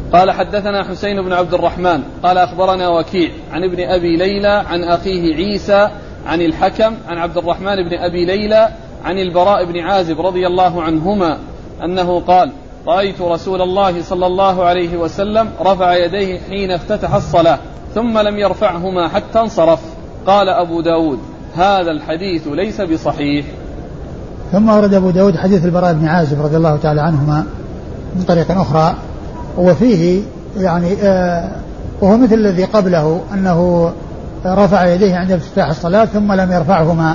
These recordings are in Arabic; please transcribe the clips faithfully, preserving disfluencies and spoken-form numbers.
قال حدثنا حسين بن عبد الرحمن قال أخبرنا وكيع عن ابن أبي ليلى عن أخيه عيسى عن الحكم عن عبد الرحمن بن أبي ليلى عن البراء بن عازب رضي الله عنهما أنه قال رأيت رسول الله صلى الله عليه وسلم رفع يديه حين افتتح الصلاة ثم لم يرفعهما حتى انصرف. قال أبو داود هذا الحديث ليس بصحيح. ثم ورد أبو داود حديث البراء بن عازب رضي الله تعالى عنهما من طريق أخرى وفيه يعني آه وهو مثل الذي قبله أنه رفع يديه عند افتتاح الصلاة ثم لم يرفعهما،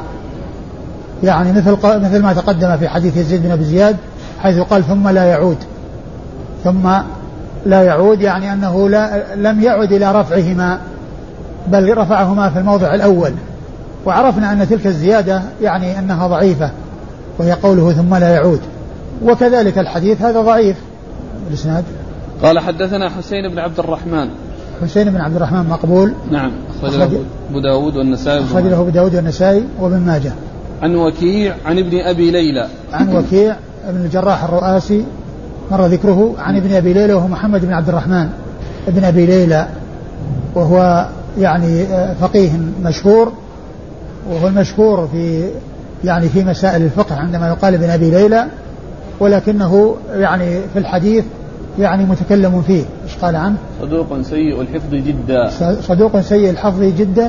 يعني مثل مثل ما تقدم في حديث يزيد بن أبي زياد حيث قال ثم لا يعود ثم لا يعود يعني أنه لا لم يعد إلى رفعهما بل رفعهما في الموضع الأول، وعرفنا أن تلك الزيادة يعني أنها ضعيفة وهي قوله ثم لا يعود، وكذلك الحديث هذا ضعيف. الإسناد قال حدثنا حسين بن عبد الرحمن حسين بن عبد الرحمن مقبول نعم أخرج له أبو داود والنسائي أخرج له أبو داود والنسائي وابن ماجه. عن وكيع عن ابن أبي ليلى عن وكيع ابن الجراح الرؤاسي مر ذكره عن ابن أبي ليلى وهو محمد بن عبد الرحمن ابن أبي ليلى وهو يعني فقيه مشهور، وهو المشهور في يعني في مسائل الفقه عندما يقال ابن أبي ليلى، ولكنه يعني في الحديث يعني متكلم فيه. ايش قال عنه؟ صدوق سيء الحفظ جدا صدوق سيء الحفظ جدا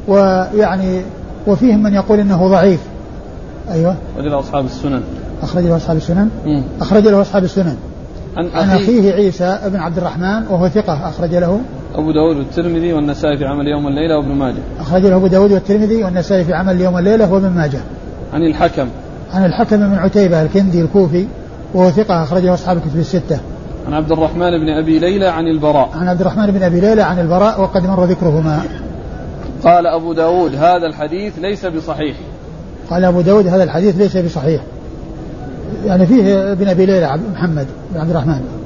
ويعني وفيهم من يقول انه ضعيف. ايوه أخرج له أصحاب السنن أخرج له أصحاب السنن أخرج له أصحاب السنن عن أخيه عيسى بن عبد الرحمن وهو ثقة أخرج له أبو داود والترمذي والنسائي في عمل يوم الليلة وابن ماجه. أخرج له أبو داود والترمذي والنسائي في عمل يوم الليلة وابن ماجه. عن الحكم عن الحكم بن عتيبة الكندي الكوفي وهو ثقة أخرج له أصحاب الكتب الستة. عن عبد الرحمن بن أبي ليلى عن البراء عن عبد الرحمن بن أبي ليلى عن البراء وقد مر ذكرهما. قال أبو داود هذا الحديث ليس بصحيح. قال أبو داود هذا الحديث ليس بصحيح، يعني فيه ابن أبي ليلى محمد بن عبد الرحمن